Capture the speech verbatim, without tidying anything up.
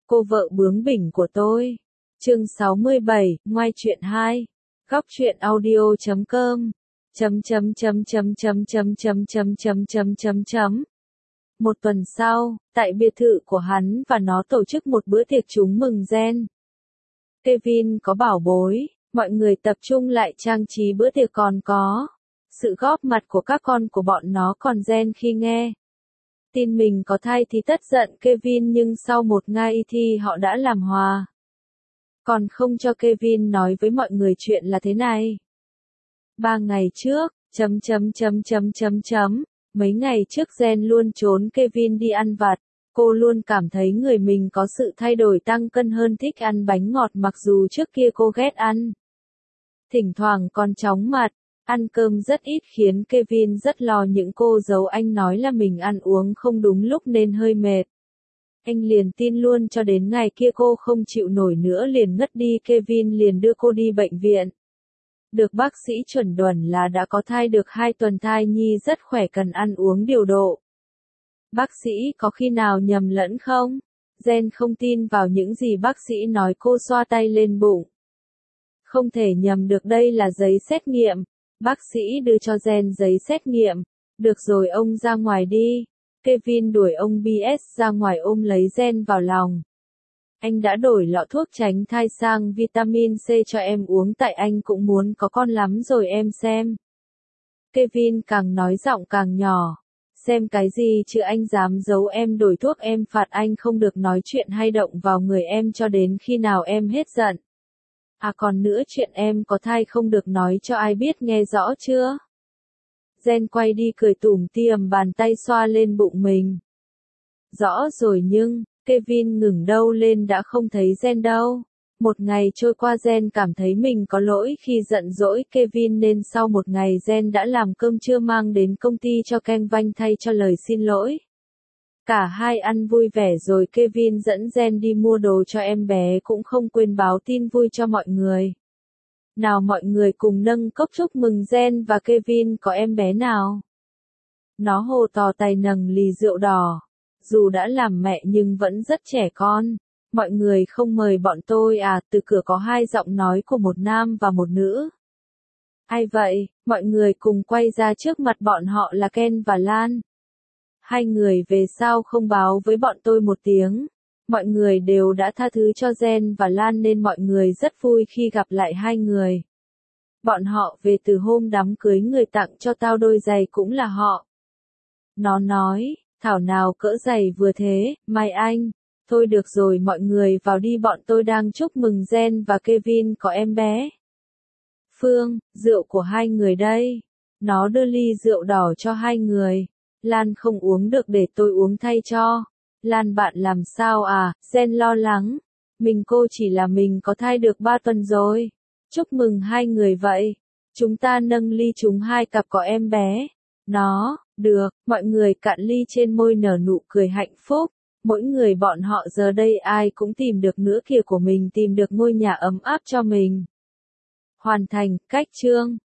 Cô vợ bướng bỉnh của tôi. Chương sáu mươi bảy, ngoại truyện hai. Góc truyện audio chấm com. Chấm chấm chấm chấm chấm chấm chấm chấm chấm chấm chấm chấm. Một tuần sau, tại biệt thự của hắn và nó tổ chức một bữa tiệc trúng mừng gen. Kevin có bảo bối, mọi người tập trung lại trang trí bữa tiệc, còn có sự góp mặt của các con của bọn nó. Còn gen khi nghe tin mình có thai thì tất giận Kevin, nhưng sau một ngày thì họ đã làm hòa. Còn không cho Kevin nói với mọi người chuyện là thế này. Ba ngày trước, chấm chấm chấm chấm chấm chấm, mấy ngày trước Gen luôn trốn Kevin đi ăn vặt. Cô luôn cảm thấy người mình có sự thay đổi, tăng cân hơn, thích ăn bánh ngọt mặc dù trước kia cô ghét ăn. Thỉnh thoảng còn chóng mặt, ăn cơm rất ít khiến Kevin rất lo những cô giấu anh nói là mình ăn uống không đúng lúc nên hơi mệt. Anh liền tin luôn cho đến ngày kia cô không chịu nổi nữa liền ngất đi. Kevin liền đưa cô đi bệnh viện. Được bác sĩ chuẩn đoán là đã có thai được hai tuần, thai nhi rất khỏe, cần ăn uống điều độ. Bác sĩ có khi nào nhầm lẫn không? Gen không tin vào những gì bác sĩ nói, cô xoa tay lên bụng. Không thể nhầm được, đây là giấy xét nghiệm. Bác sĩ đưa cho Gen giấy xét nghiệm. Được rồi, ông ra ngoài đi. Kevin đuổi ông bê ét ra ngoài, ôm lấy Gen vào lòng. Anh đã đổi lọ thuốc tránh thai sang vitamin C cho em uống, tại anh cũng muốn có con lắm rồi, em xem. Kevin càng nói giọng càng nhỏ. Xem cái gì chứ, anh dám giấu em đổi thuốc, em phạt anh không được nói chuyện hay động vào người em cho đến khi nào em hết giận. À còn nữa, chuyện em có thai không được nói cho ai biết, nghe rõ chưa? Gen quay đi cười tủm tỉm, bàn tay xoa lên bụng mình. Rõ rồi, nhưng Kevin ngừng đầu lên đã không thấy Gen đâu. Một ngày trôi qua, Gen cảm thấy mình có lỗi khi giận dỗi Kevin nên sau một ngày Gen đã làm cơm trưa mang đến công ty cho Kevin thay cho lời xin lỗi. Cả hai ăn vui vẻ rồi Kevin dẫn Gen đi mua đồ cho em bé, cũng không quên báo tin vui cho mọi người. Nào mọi người cùng nâng cốc chúc mừng Gen và Kevin có em bé nào. Nó hô to tay nâng ly rượu đỏ. Dù đã làm mẹ nhưng vẫn rất trẻ con. Mọi người không mời bọn tôi à? Từ cửa có hai giọng nói của một nam và một nữ. Ai vậy? Mọi người cùng quay ra, trước mặt bọn họ là Ken và Lan. Hai người về sao không báo với bọn tôi một tiếng? Mọi người đều đã tha thứ cho Gen và Lan nên mọi người rất vui khi gặp lại hai người. Bọn họ về từ hôm đám cưới, người tặng cho tao đôi giày cũng là họ. Nó nói, thảo nào cỡ giày vừa thế, Mai Anh. Thôi được rồi, mọi người vào đi, bọn tôi đang chúc mừng Gen và Kevin có em bé. Phương, rượu của hai người đây. Nó đưa ly rượu đỏ cho hai người. Lan không uống được, để tôi uống thay cho. Lan, bạn làm sao à? Gen lo lắng. Mình cô chỉ là mình có thai được ba tuần rồi. Chúc mừng hai người vậy. Chúng ta nâng ly chúng hai cặp có em bé. Nó, được, mọi người cạn ly, trên môi nở nụ cười hạnh phúc. Mỗi người bọn họ giờ đây ai cũng tìm được nửa kia của mình, tìm được ngôi nhà ấm áp cho mình. Hoàn thành, cách chương.